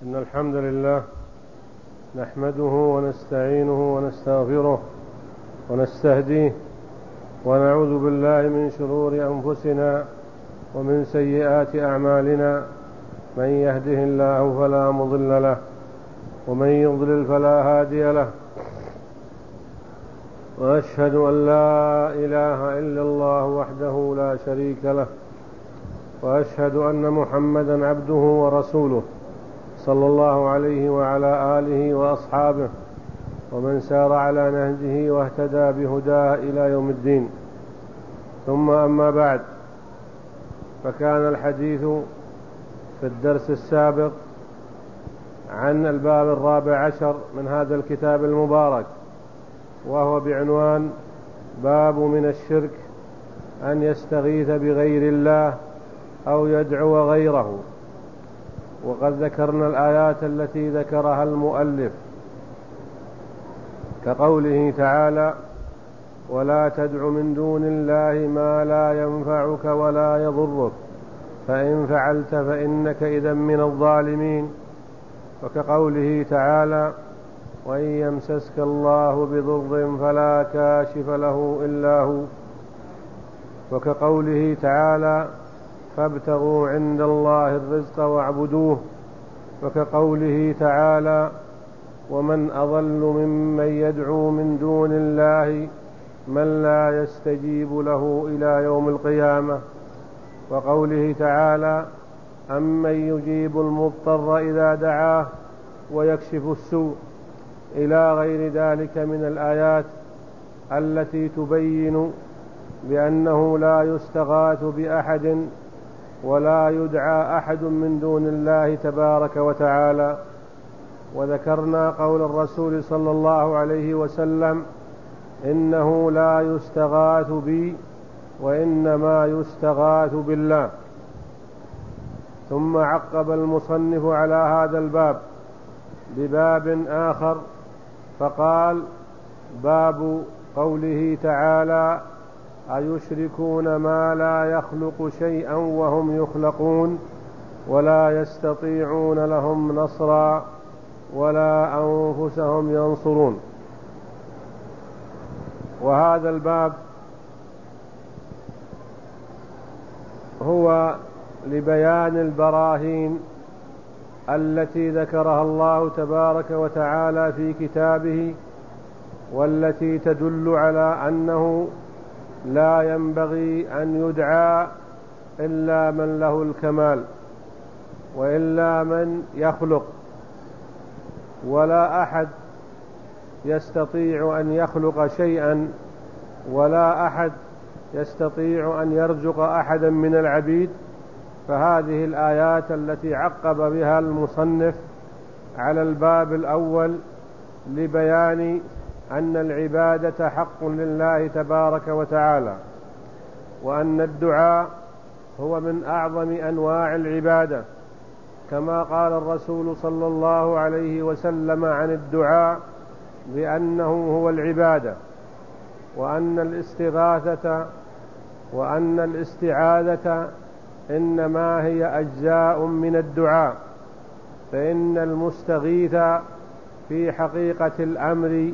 إن الحمد لله نحمده ونستعينه ونستغفره ونستهديه ونعوذ بالله من شرور أنفسنا ومن سيئات أعمالنا. من يهده الله فلا مضل له ومن يضلل فلا هادي له، وأشهد أن لا إله إلا الله وحده لا شريك له، وأشهد أن محمدا عبده ورسوله صلى الله عليه وعلى آله وأصحابه ومن سار على نهجه واهتدى بهداه إلى يوم الدين. ثم أما بعد، فكان الحديث في الدرس السابق عن الباب 14 من هذا الكتاب المبارك، وهو بعنوان باب من الشرك أن يستغيث بغير الله أو يدعو غيره. وقد ذكرنا الآيات التي ذكرها المؤلف، كقوله تعالى: ولا تدع من دون الله ما لا ينفعك ولا يضرك فإن فعلت فإنك إذا من الظالمين. وكقوله تعالى: وإن يمسسك الله بضر فلا كاشف له إلا هو. وكقوله تعالى: فابتغوا عند الله الرزق واعبدوه. وكقوله تعالى: ومن أضل ممن يدعو من دون الله من لا يستجيب له إلى يوم القيامة. وقوله تعالى: أمن يجيب المضطر إذا دعاه ويكشف السوء، إلى غير ذلك من الآيات التي تبين بأنه لا يستغاث بأحد ولا يدعى أحد من دون الله تبارك وتعالى. وذكرنا قول الرسول صلى الله عليه وسلم: إنه لا يستغاث بي وإنما يستغاث بالله. ثم عقب المصنف على هذا الباب بباب آخر فقال: باب قوله تعالى: أيشركون ما لا يخلق شيئا وهم يخلقون ولا يستطيعون لهم نصرا ولا أنفسهم ينصرون. وهذا الباب هو لبيان البراهين التي ذكرها الله تبارك وتعالى في كتابه، والتي تدل على أنه لا ينبغي أن يدعى إلا من له الكمال، وإلا من يخلق، ولا أحد يستطيع أن يخلق شيئا، ولا أحد يستطيع أن يرزق أحدا من العبيد. فهذه الآيات التي عقب بها المصنف على الباب الأول لبيان أن العبادة حق لله تبارك وتعالى، وأن الدعاء هو من أعظم أنواع العبادة، كما قال الرسول صلى الله عليه وسلم عن الدعاء بأنه هو العبادة، وأن الاستعاذة إنما هي أجزاء من الدعاء. فإن المستغيث في حقيقة الأمر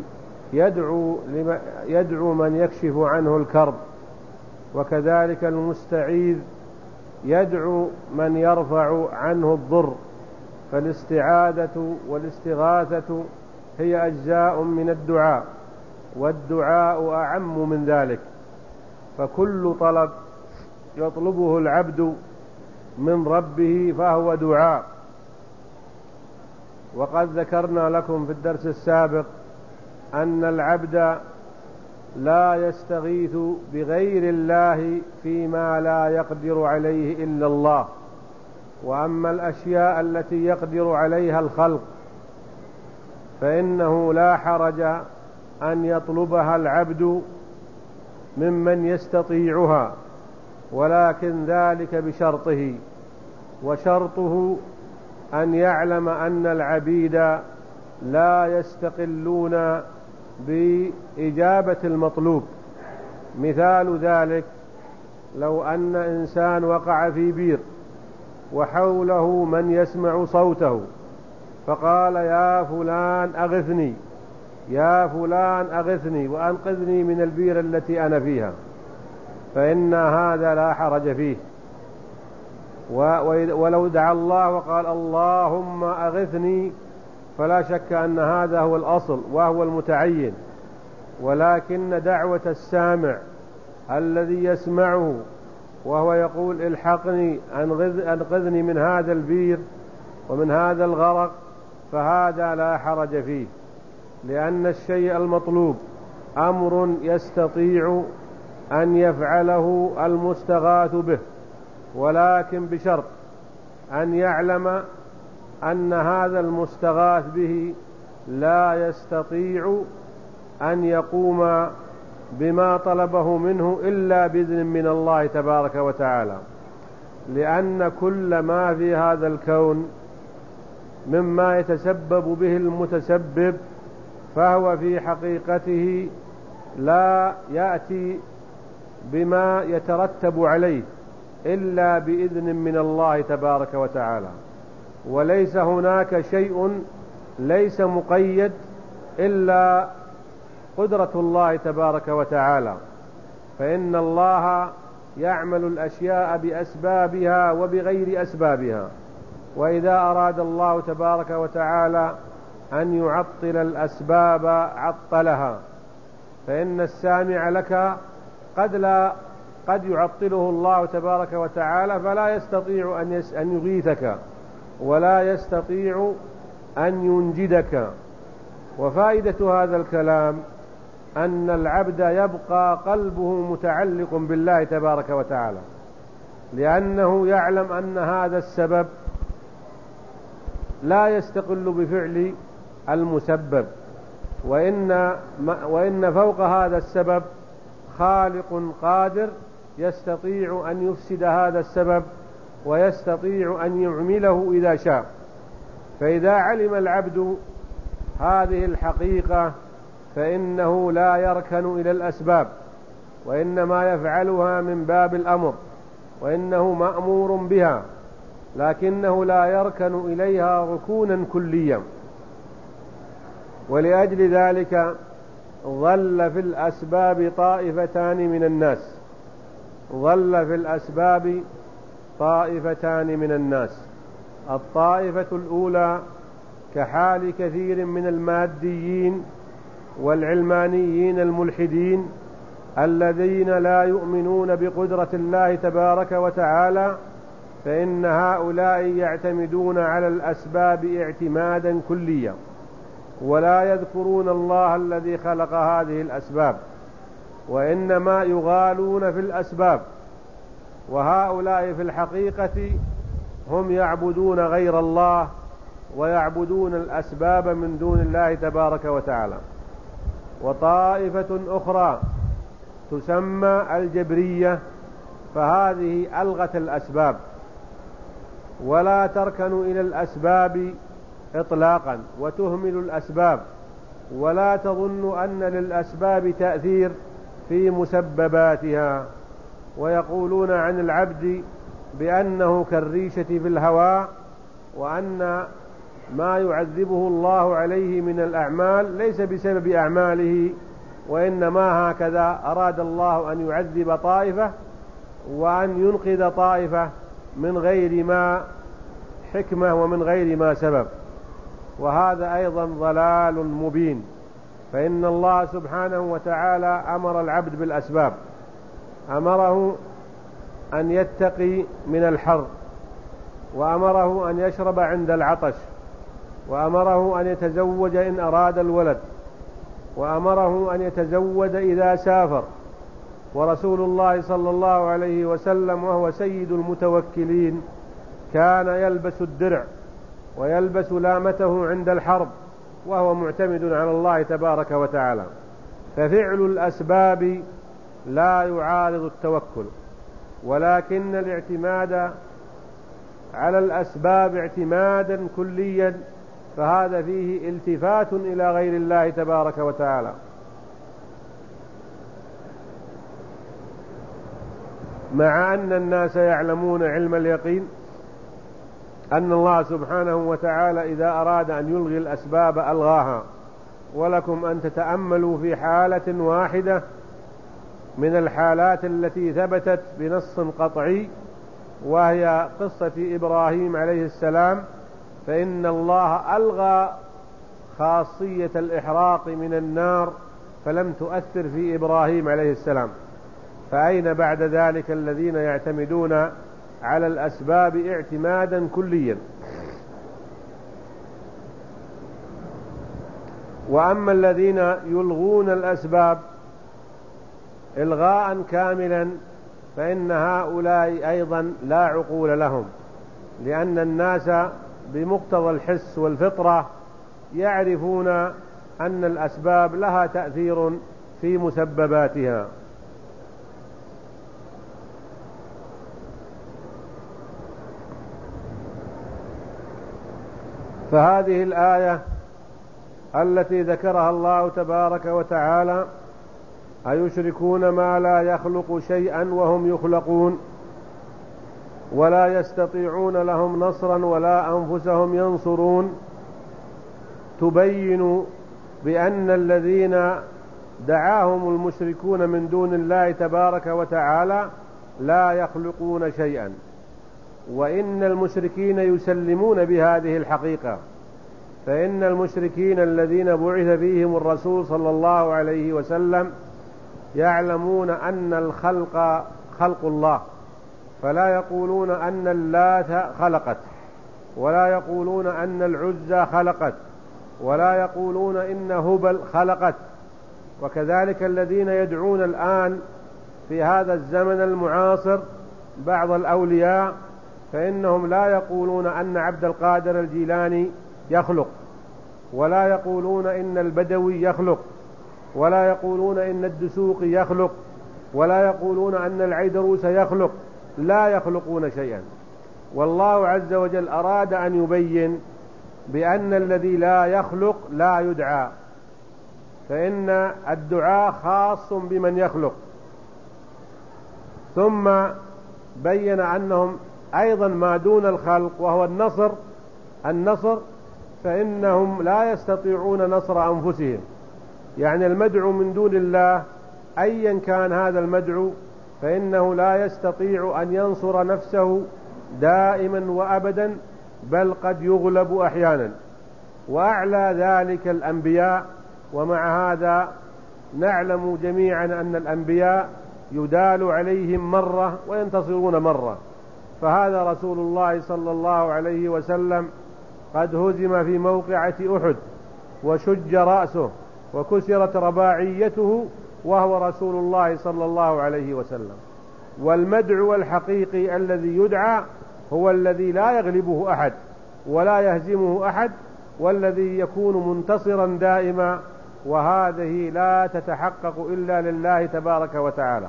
يدعو من يكشف عنه الكرب، وكذلك المستعيذ يدعو من يرفع عنه الضر. فالاستعاذة والاستغاثة هي أجزاء من الدعاء، والدعاء أعم من ذلك. فكل طلب يطلبه العبد من ربه فهو دعاء. وقد ذكرنا لكم في الدرس السابق أن العبد لا يستغيث بغير الله فيما لا يقدر عليه إلا الله. وأما الأشياء التي يقدر عليها الخلق فإنه لا حرج أن يطلبها العبد ممن يستطيعها، ولكن ذلك بشرطه، وشرطه أن يعلم أن العبيد لا يستقلون بإجابة المطلوب. مثال ذلك: لو أن إنسان وقع في بير وحوله من يسمع صوته فقال يا فلان أغثني، يا فلان أغثني وأنقذني من البير التي أنا فيها، فإن هذا لا حرج فيه. ولو دعا الله وقال اللهم أغثني فلا شك أن هذا هو الأصل وهو المتعين، ولكن دعوة السامع الذي يسمعه وهو يقول الحقني أنقذني من هذا البير ومن هذا الغرق، فهذا لا حرج فيه، لأن الشيء المطلوب أمر يستطيع أن يفعله المستغاث به، ولكن بشرط أن يعلم أن هذا المستغاث به لا يستطيع أن يقوم بما طلبه منه إلا بإذن من الله تبارك وتعالى، لأن كل ما في هذا الكون مما يتسبب به المتسبب فهو في حقيقته لا يأتي بما يترتب عليه إلا بإذن من الله تبارك وتعالى، وليس هناك شيء ليس مقيد إلا قدرة الله تبارك وتعالى، فإن الله يعمل الأشياء بأسبابها وبغير أسبابها، وإذا أراد الله تبارك وتعالى أن يعطل الأسباب عطلها، فإن السامع لك قد يعطله الله تبارك وتعالى فلا يستطيع أن يغيثك ولا يستطيع أن ينجدك. وفائدة هذا الكلام أن العبد يبقى قلبه متعلق بالله تبارك وتعالى، لأنه يعلم أن هذا السبب لا يستقل بفعل المسبب، وإن فوق هذا السبب خالق قادر يستطيع أن يفسد هذا السبب ويستطيع أن يعمله إذا شاء. فإذا علم العبد هذه الحقيقة فإنه لا يركن إلى الأسباب، وإنما يفعلها من باب الأمر، وإنه مأمور بها، لكنه لا يركن إليها ركونا كليا. ولأجل ذلك ظل في الأسباب طائفتان من الناس، ظل في الأسباب طائفتان من الناس. الطائفة الأولى كحال كثير من الماديين والعلمانيين الملحدين الذين لا يؤمنون بقدرة الله تبارك وتعالى، فإن هؤلاء يعتمدون على الأسباب اعتمادا كليا، ولا يذكرون الله الذي خلق هذه الأسباب، وإنما يغالون في الأسباب. وهؤلاء في الحقيقة هم يعبدون غير الله ويعبدون الأسباب من دون الله تبارك وتعالى. وطائفة أخرى تسمى الجبرية، فهذه ألغت الأسباب ولا تركن إلى الأسباب إطلاقا، وتهمل الأسباب، ولا تظن أن للأسباب تأثير في مسبباتها، ويقولون عن العبد بأنه كالريشة في الهواء، وأن ما يعذبه الله عليه من الأعمال ليس بسبب أعماله، وإنما هكذا أراد الله أن يعذب طائفة وأن ينقذ طائفة من غير ما حكمة ومن غير ما سبب، وهذا أيضا ضلال مبين. فإن الله سبحانه وتعالى أمر العبد بالأسباب، أمره أن يتقي من الحر، وأمره أن يشرب عند العطش، وأمره أن يتزوج إن أراد الولد، وأمره أن يتزود إذا سافر. ورسول الله صلى الله عليه وسلم وهو سيد المتوكلين كان يلبس الدرع ويلبس لامته عند الحرب وهو معتمد على الله تبارك وتعالى. ففعل الأسباب لا يعارض التوكل، ولكن الاعتماد على الأسباب اعتمادا كليا فهذا فيه التفات إلى غير الله تبارك وتعالى. مع أن الناس يعلمون علم اليقين أن الله سبحانه وتعالى إذا أراد أن يلغي الأسباب ألغاها، ولكم أن تتأملوا في حالة واحدة من الحالات التي ثبتت بنص قطعي، وهي قصة إبراهيم عليه السلام، فإن الله ألغى خاصية الإحراق من النار فلم تؤثر في إبراهيم عليه السلام. فأين بعد ذلك الذين يعتمدون على الأسباب اعتمادا كليا؟ وأما الذين يلغون الأسباب إلغاء كاملا فإن هؤلاء أيضا لا عقول لهم، لأن الناس بمقتضى الحس والفطرة يعرفون أن الأسباب لها تأثير في مسبباتها. فهذه الآية التي ذكرها الله تبارك وتعالى: أيشركون ما لا يخلق شيئا وهم يخلقون ولا يستطيعون لهم نصرا ولا أنفسهم ينصرون، تبين بأن الذين دعاهم المشركون من دون الله تبارك وتعالى لا يخلقون شيئا، وإن المشركين يسلمون بهذه الحقيقة. فإن المشركين الذين بعث فيهم الرسول صلى الله عليه وسلم يعلمون أن الخلق خلق الله، فلا يقولون أن اللات خلقت، ولا يقولون أن العزى خلقت، ولا يقولون إن هبل خلقت. وكذلك الذين يدعون الآن في هذا الزمن المعاصر بعض الأولياء، فإنهم لا يقولون أن عبد القادر الجيلاني يخلق، ولا يقولون إن البدوي يخلق، ولا يقولون إن الدسوقي يخلق، ولا يقولون أن العيدروس يخلق، لا يخلقون شيئا. والله عز وجل أراد أن يبين بأن الذي لا يخلق لا يدعى، فإن الدعاء خاص بمن يخلق. ثم بين أنهم أيضا ما دون الخلق وهو النصر فإنهم لا يستطيعون نصر أنفسهم، يعني المدعو من دون الله أيا كان هذا المدعو فإنه لا يستطيع أن ينصر نفسه دائما وأبدا، بل قد يغلب أحيانا. وأعلى ذلك الأنبياء، ومع هذا نعلم جميعا أن الأنبياء يدال عليهم مرة وينتصرون مرة. فهذا رسول الله صلى الله عليه وسلم قد هزم في موقعة أحد وشج رأسه وكسرت رباعيته وهو رسول الله صلى الله عليه وسلم. والمدعو الحقيقي الذي يدعى هو الذي لا يغلبه أحد ولا يهزمه أحد، والذي يكون منتصرا دائما، وهذه لا تتحقق إلا لله تبارك وتعالى.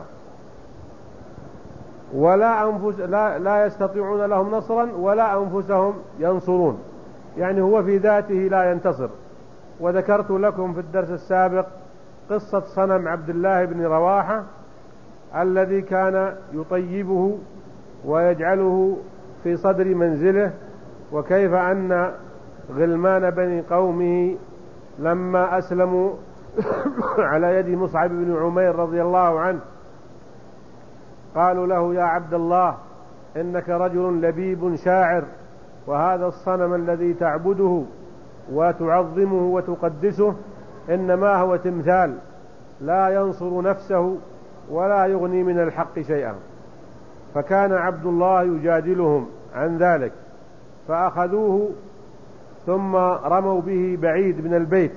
لا يستطيعون لهم نصرا ولا أنفسهم ينصرون، يعني هو في ذاته لا ينتصر. وذكرت لكم في الدرس السابق قصة صنم عبد الله بن رواحة الذي كان يطيبه ويجعله في صدر منزله، وكيف أن غلمان بني قومه لما أسلموا على يد مصعب بن عمير رضي الله عنه قالوا له: يا عبد الله، إنك رجل لبيب شاعر، وهذا الصنم الذي تعبده وتعظمه وتقدسه إنما هو تمثال لا ينصر نفسه ولا يغني من الحق شيئا. فكان عبد الله يجادلهم عن ذلك، فأخذوه ثم رموا به بعيد من البيت.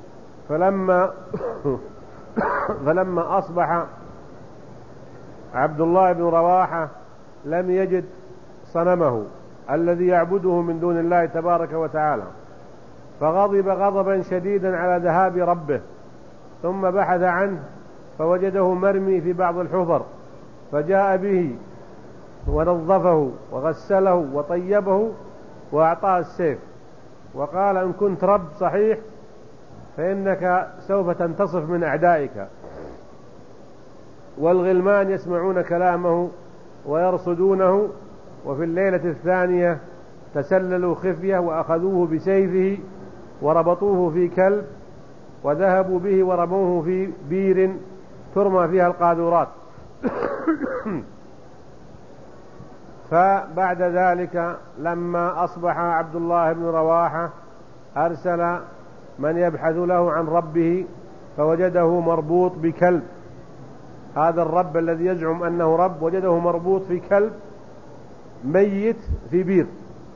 فلما أصبح عبد الله بن رواحة لم يجد صنمه الذي يعبده من دون الله تبارك وتعالى، فغضب غضبا شديدا على ذهاب ربه، ثم بحث عنه فوجده مرمي في بعض الحفر، فجاء به ونظفه وغسله وطيبه وأعطاه السيف، وقال: إن كنت رب صحيح فإنك سوف تنتصف من أعدائك. والغلمان يسمعون كلامه ويرصدونه. وفي الليلة الثانية تسللوا خفية وأخذوه بسيفه وربطوه في كلب وذهبوا به ورموه في بير ترمى فيها القاذورات. فبعد ذلك لما أصبح عبد الله بن رواحة أرسل من يبحث له عن ربه فوجده مربوط بكلب. هذا الرب الذي يزعم أنه رب وجده مربوط في كلب ميت في بير.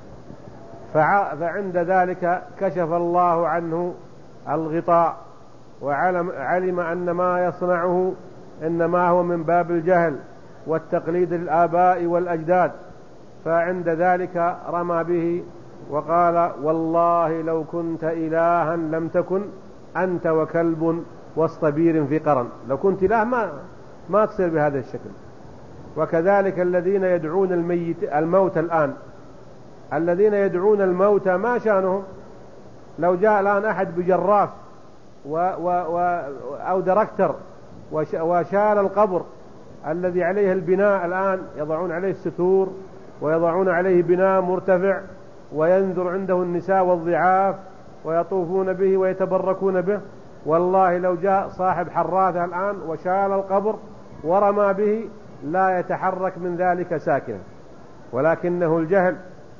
فعند ذلك كشف الله عنه الغطاء وعلم أن ما يصنعه إنما هو من باب الجهل والتقليد للآباء والأجداد. فعند ذلك رمى به وقال: والله لو كنت إلها لم تكن أنت وكلب وسط بير في قرن. لو كنت إله ما تصير بهذا الشكل. وكذلك الذين يدعون الموت الآن، الذين يدعون الموت ما شانهم؟ لو جاء الآن أحد بجراف أو دركتر وشال القبر الذي عليه البناء، الآن يضعون عليه الستور ويضعون عليه بناء مرتفع وينذر عنده النساء والضعاف ويطوفون به ويتبركون به. والله لو جاء صاحب حراثة الآن وشال القبر ورمى به لا يتحرك من ذلك ساكنا، ولكنه الجهل.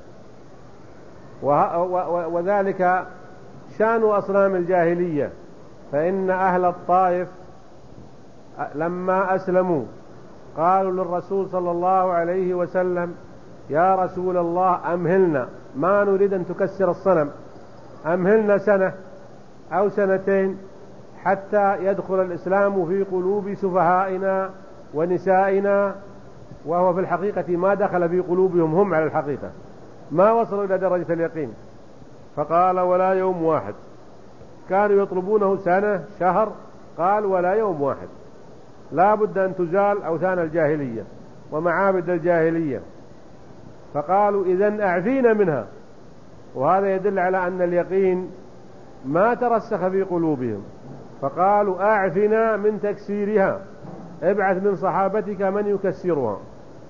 وذلك شان أصنام الجاهلية. فإن أهل الطائف لما أسلموا قالوا للرسول صلى الله عليه وسلم: يا رسول الله أمهلنا، ما نريد أن تكسر الصنم، أمهلنا سنة أو سنتين حتى يدخل الإسلام في قلوب سفهائنا ونسائنا. وهو في الحقيقة ما دخل في قلوبهم هم، على الحقيقة ما وصلوا إلى درجة اليقين. فقال: ولا يوم واحد. كانوا يطلبونه سنة شهر، قال: ولا يوم واحد. لا بد أن تزال أوثان الجاهلية ومعابد الجاهلية. فقالوا: إذن أعفينا منها. وهذا يدل على أن اليقين ما ترسخ في قلوبهم. فقالوا: أعفنا من تكسيرها، ابعث من صحابتك من يكسرها.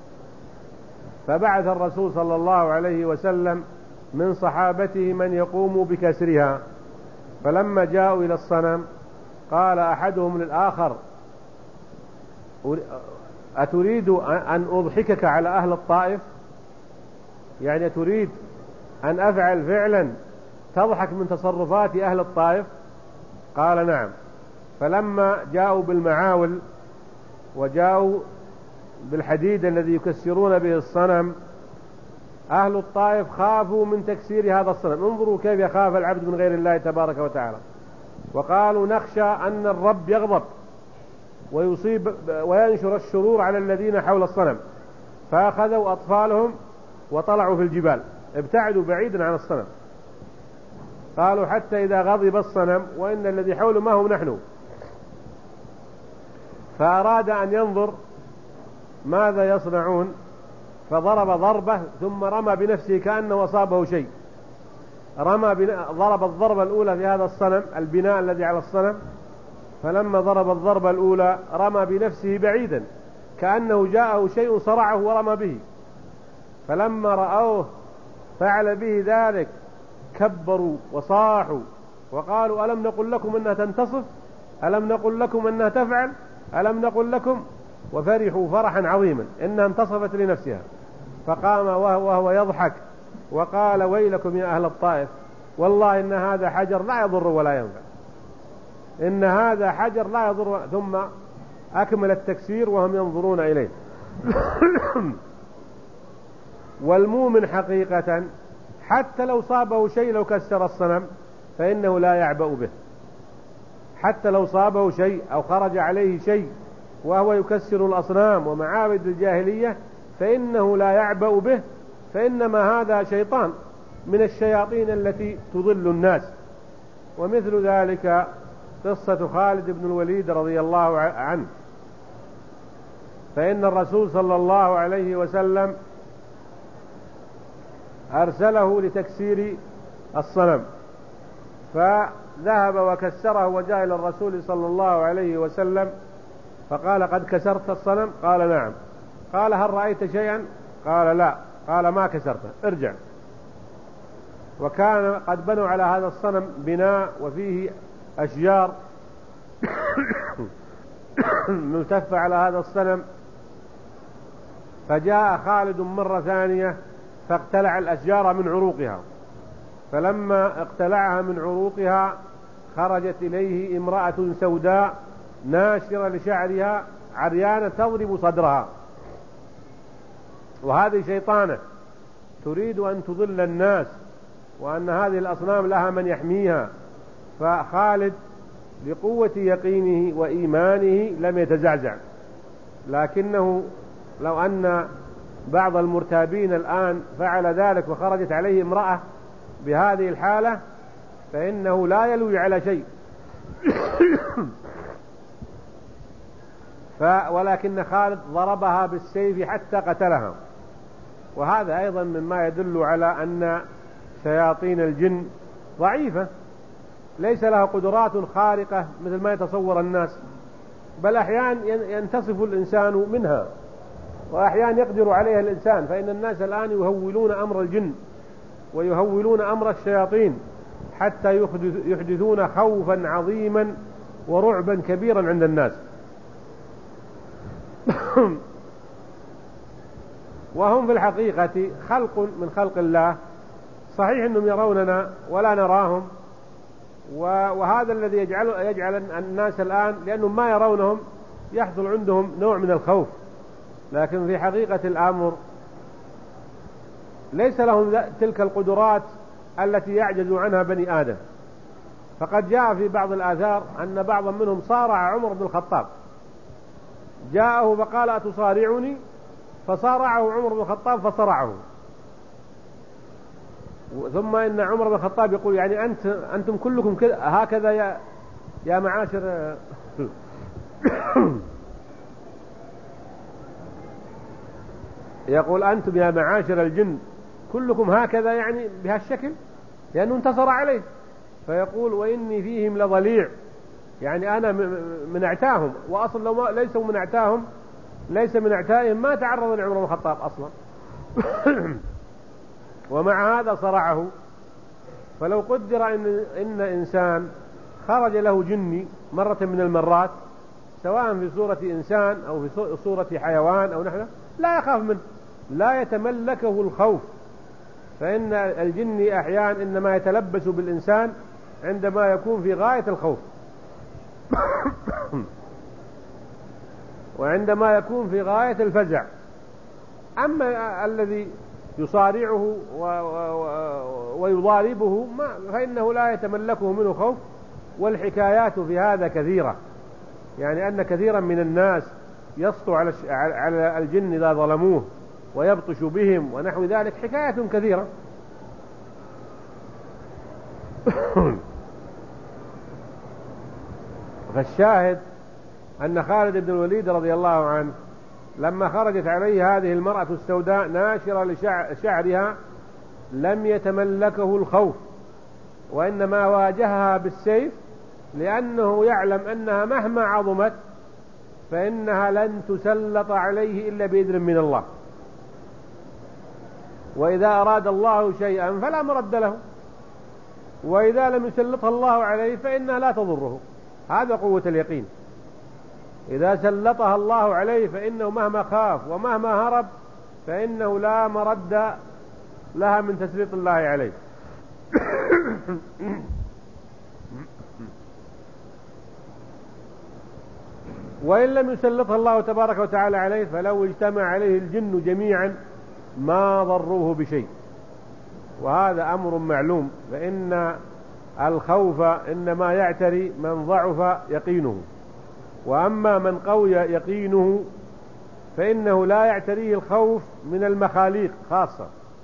فبعث الرسول صلى الله عليه وسلم من صحابته من يقوم بكسرها. فلما جاءوا إلى الصنم قال أحدهم للآخر: أتريد أن أضحكك على أهل الطائف؟ يعني تريد أن أفعل فعلا تضحك من تصرفات أهل الطائف؟ قال: نعم. فلما جاءوا بالمعاول وجاءوا بالحديد الذي يكسرون به الصنم، أهل الطائف خافوا من تكسير هذا الصنم. انظروا كيف يخاف العبد من غير الله تبارك وتعالى. وقالوا: نخشى أن الرب يغضب ويصيب وينشر الشرور على الذين حول الصنم. فأخذوا أطفالهم وطلعوا في الجبال، ابتعدوا بعيدا عن الصنم. قالوا: حتى إذا غضب الصنم وإن الذي حوله ما هم نحن. فأراد أن ينظر ماذا يصنعون، فضرب ضربة ثم رمى بنفسه كأنه أصابه شيء. ضرب الضربة الأولى في هذا الصنم، البناء الذي على الصنم. فلما ضرب الضربة الأولى رمى بنفسه بعيدا كأنه جاءه شيء صرعه ورمى به. فلما رأوه فعل به ذلك كبروا وصاحوا وقالوا: ألم نقل لكم أنها تنتصف؟ ألم نقل لكم أنها تفعل؟ ألم نقل لكم؟ وفرحوا فرحا عظيما إنها انتصفت لنفسها. فقام وهو يضحك وقال: ويلكم يا أهل الطائف، والله إن هذا حجر لا يضر ولا ينفع، إن هذا حجر لا يضر. ثم أكمل التكسير وهم ينظرون إليه. والمؤمن حقيقة حتى لو صابه شيء، لو كسر الصنم فإنه لا يعبأ به. حتى لو صابه شيء أو خرج عليه شيء وهو يكسر الأصنام ومعابد الجاهلية فإنه لا يعبأ به، فإنما هذا شيطان من الشياطين التي تضل الناس. ومثل ذلك قصة خالد بن الوليد رضي الله عنه. فإن الرسول صلى الله عليه وسلم أرسله لتكسير الصنم، فذهب وكسره وجاء إلى الرسول صلى الله عليه وسلم فقال: قد كسرت الصنم؟ قال: نعم. قال: هل رأيت شيئا؟ قال: لا. قال: ما كسرته، ارجع. وكان قد بنوا على هذا الصنم بناء وفيه أشجار ملتفة على هذا الصنم. فجاء خالد مرة ثانية فاقتلع الأشجار من عروقها، فلما اقتلعها من عروقها خرجت إليه امرأة سوداء ناشرة لشعرها عريانة تضرب صدرها، وهذه شيطانة تريد أن تضل الناس، وأن هذه الأصنام لها من يحميها. فخالد بقوة يقينه وإيمانه لم يتزعزع، لكنه لو أن بعض المرتابين الآن فعل ذلك وخرجت عليه امرأة بهذه الحالة فإنه لا يلوي على شيء. ولكن خالد ضربها بالسيف حتى قتلها. وهذا أيضا مما يدل على أن شياطين الجن ضعيفة، ليس لها قدرات خارقة مثل ما يتصور الناس، بل أحيانا ينتصف الإنسان منها، وأحيانا يقدر عليها الإنسان. فإن الناس الآن يهولون أمر الجن ويهولون أمر الشياطين حتى يحدثون خوفا عظيما ورعبا كبيرا عند الناس. وهم في الحقيقة خلق من خلق الله، صحيح أنهم يروننا ولا نراهم، وهذا الذي يجعل الناس الآن لأنهم ما يرونهم يحصل عندهم نوع من الخوف، لكن في حقيقة الأمر ليس لهم تلك القدرات التي يعجز عنها بني آدم. فقد جاء في بعض الآثار أن بعضا منهم صارع عمر بن الخطاب، جاءه فقال أتصارعني؟ فصارعه عمر بن الخطاب فصرعه. ثم إن عمر بن الخطاب يقول يعني أنتم كلكم هكذا يا معاشر يقول أنتم يا معاشر الجن كلكم هكذا، يعني بهالشكل، لأنه انتصر عليه. فيقول وإني فيهم لضليع، يعني أنا من أعتاهم، وأصلا لو ليسوا من أعتاهم ليس من أعتائهم ما تعرض لعمر بن الخطاب أصلا. ومع هذا صرعه. فلو قدر إن إنسان خرج له جني مرة من المرات سواء في صورة إنسان أو في صورة حيوان أو نحن، لا يخاف منه، لا يتملكه الخوف. فإن الجن أحيانا إنما يتلبس بالإنسان عندما يكون في غاية الخوف وعندما يكون في غاية الفزع. أما الذي يصارعه ويضاربه فإنه لا يتملكه منه خوف. والحكايات في هذا كثيرة، يعني أن كثيرا من الناس يسطو على الجن إذا ظلموه ويبطش بهم ونحو ذلك، حكايات كثيرة. فالشاهد أن خالد بن الوليد رضي الله عنه لما خرجت عليه هذه المرأة السوداء ناشرة لشعرها لم يتملكه الخوف، وإنما واجهها بالسيف، لأنه يعلم أنها مهما عظمت فإنها لن تسلط عليه إلا بإذن من الله، وإذا أراد الله شيئا فلا مرد له، وإذا لم يسلطها الله عليه فإنها لا تضره. هذا قوة اليقين. إذا سلطها الله عليه فإنه مهما خاف ومهما هرب فإنه لا مرد لها من تسليط الله عليه. وإن لم يسلطها الله تبارك وتعالى عليه فلو اجتمع عليه الجن جميعا ما ضروه بشيء، وهذا أمر معلوم. فإن الخوف إنما يعتري من ضعف يقينه، وأما من قوي يقينه فإنه لا يعتريه الخوف من المخاليق خاصة،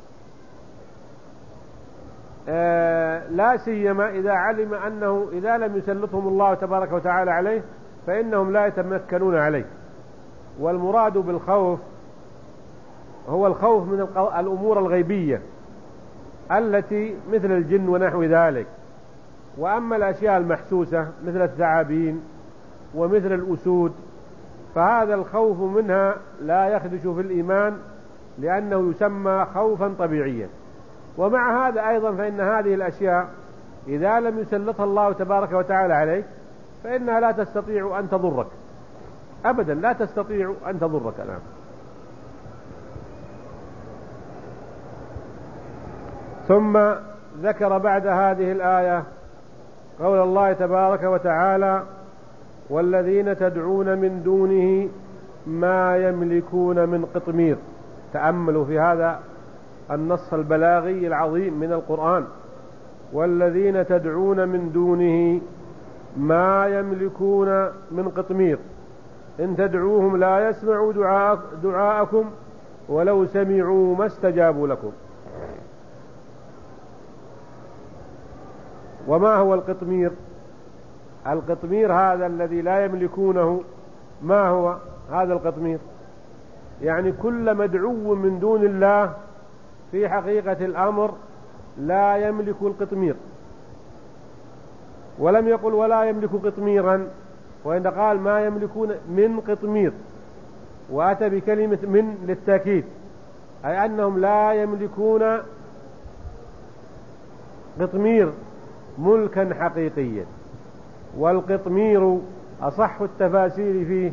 لا سيما إذا علم أنه إذا لم يسلطهم الله تبارك وتعالى عليه فإنهم لا يتمكنون عليه. والمراد بالخوف هو الخوف من الأمور الغيبية التي مثل الجن ونحو ذلك. وأما الأشياء المحسوسة مثل الثعابين ومثل الأسود فهذا الخوف منها لا يخدش في الإيمان، لأنه يسمى خوفا طبيعيا. ومع هذا أيضا فإن هذه الأشياء إذا لم يسلطها الله تبارك وتعالى عليك فإنها لا تستطيع أن تضرك أبدا، لا تستطيع أن تضرك الآن. ثم ذكر بعد هذه الآية قول الله تبارك وتعالى: والذين تدعون من دونه ما يملكون من قطمير. تأملوا في هذا النص البلاغي العظيم من القرآن: والذين تدعون من دونه ما يملكون من قطمير إن تدعوهم لا يسمعوا دعاءكم ولو سمعوا ما استجابوا لكم. وما هو القطمير؟ القطمير هذا الذي لا يملكونه. ما هو هذا القطمير؟ يعني كل مدعو من دون الله في حقيقة الأمر لا يملك القطمير. ولم يقل ولا يملك قطميرا، وإن قال ما يملكون من قطمير، وأتى بكلمة من للتأكيد، أي أنهم لا يملكون قطمير ملكا حقيقيا. والقطمير أصح التفاسير فيه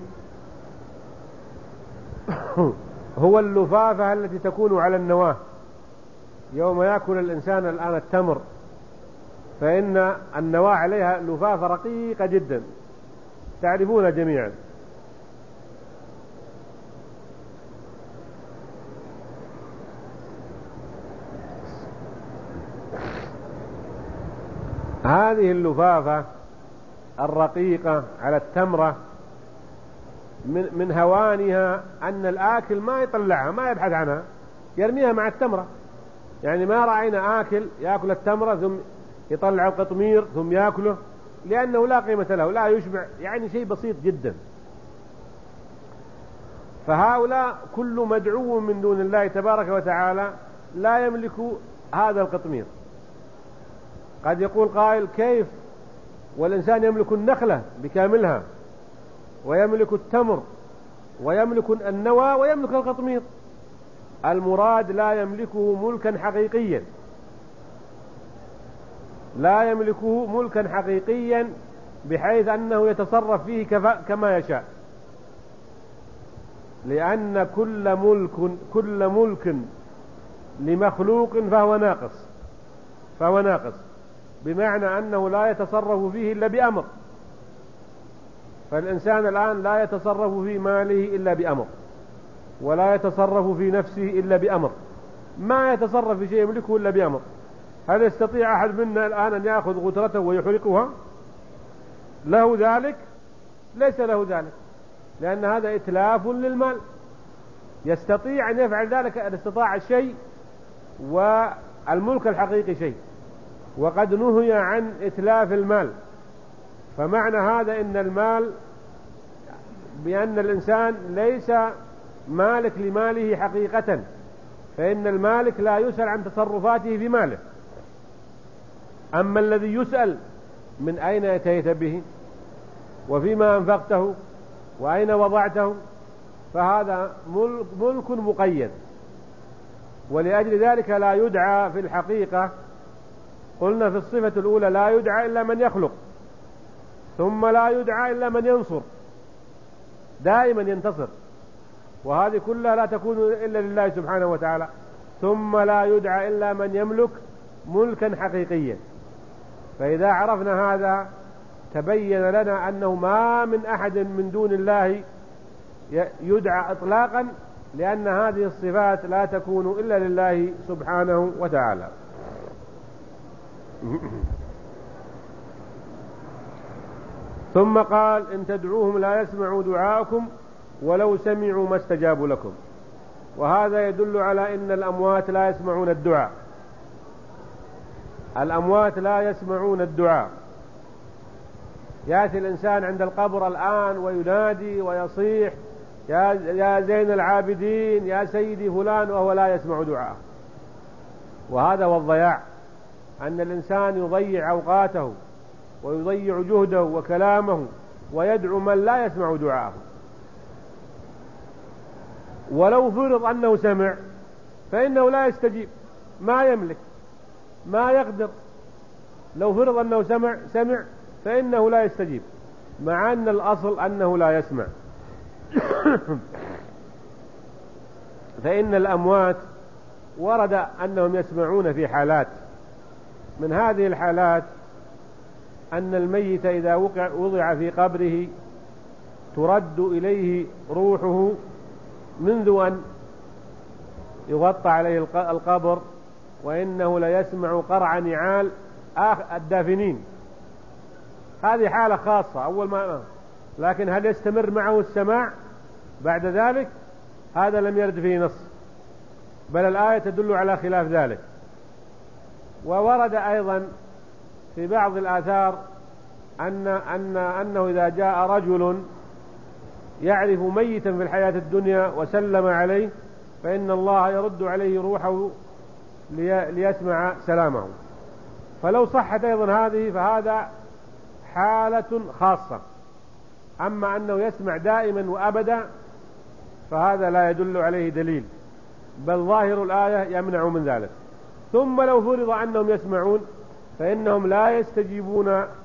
هو اللفافة التي تكون على النواة يوم يأكل الإنسان الآن التمر، فإن النواة عليها لفافة رقيقة جدا تعرفون جميعا. هذه اللفافة الرقيقة على التمرة من هوانها أن الآكل ما يطلعها، ما يبحث عنها، يرميها مع التمرة. يعني ما رأينا آكل يأكل التمرة ثم يطلع القطمير ثم يأكله، لأنه لا قيمة له، لا يشبع، يعني شيء بسيط جدا. فهؤلاء كل مدعو من دون الله تبارك وتعالى لا يملك هذا القطمير. قد يقول قائل: كيف والإنسان يملك النخلة بكاملها ويملك التمر ويملك النوى ويملك القطمير؟ المراد لا يملكه ملكا حقيقيا، لا يملكه ملكا حقيقيا بحيث أنه يتصرف فيه كما يشاء، لأن كل ملك لمخلوق فهو ناقص، بمعنى أنه لا يتصرف فيه إلا بأمر. فالإنسان الآن لا يتصرف في ماله إلا بأمر، ولا يتصرف في نفسه إلا بأمر، ما يتصرف في شيء يملكه إلا بأمر. هل يستطيع أحد منا الآن أن يأخذ غترته ويحرقها؟ له ذلك؟ ليس له ذلك، لأن هذا إتلاف للمال. يستطيع أن يفعل ذلك إن استطاع الشيء، والملك الحقيقي شيء، وقد نهي عن إتلاف المال. فمعنى هذا إن المال، بأن الإنسان ليس مالك لماله حقيقة، فإن المالك لا يسأل عن تصرفاته في ماله. أما الذي يسأل من أين أتيت به وفيما أنفقته وأين وضعته، فهذا ملك مقيد. ولأجل ذلك لا يدعى في الحقيقة، قلنا في الصفة الأولى لا يدعى إلا من يخلق، ثم لا يدعى إلا من ينصر، دائما ينتصر، وهذه كلها لا تكون إلا لله سبحانه وتعالى. ثم لا يدعى إلا من يملك ملكا حقيقيا. فإذا عرفنا هذا تبين لنا أنه ما من أحد من دون الله يدعى إطلاقا، لأن هذه الصفات لا تكون إلا لله سبحانه وتعالى. ثم قال: إن تدعوهم لا يسمعوا دعاءكم ولو سمعوا ما استجابوا لكم. وهذا يدل على أن الأموات لا يسمعون الدعاء. الأموات لا يسمعون الدعاء. يأتي الإنسان عند القبر الآن وينادي ويصيح: يا زين العابدين، يا سيدي فلان، وهو لا يسمع دعاءه. وهذا هو الضياع، أن الإنسان يضيع أوقاته ويضيع جهده وكلامه ويدعو من لا يسمع دعاءه. ولو فرض أنه سمع فإنه لا يستجيب، ما يملك، ما يقدر. لو فرض أنه سمع فإنه لا يستجيب، مع أن الأصل أنه لا يسمع. فإن الأموات ورد أنهم يسمعون في حالات. من هذه الحالات أن الميت إذا وضع في قبره ترد إليه روحه منذ أن يغطى عليه القبر، وإنه ليسمع قرع نعال الدافنين. هذه حالة خاصة أول ما، لكن هل يستمر معه السماع بعد ذلك؟ هذا لم يرد فيه نص، بل الآية تدل على خلاف ذلك. وورد أيضا في بعض الآثار أنه إذا جاء رجل يعرف ميتا في الحياة الدنيا وسلم عليه فإن الله يرد عليه روحه ليسمع سلامه. فلو صحت أيضا هذه فهذا حالة خاصة. أما أنه يسمع دائما وأبدا فهذا لا يدل عليه دليل، بل ظاهر الآية يمنع من ذلك. ثم لو فرض أنهم يسمعون فإنهم لا يستجيبون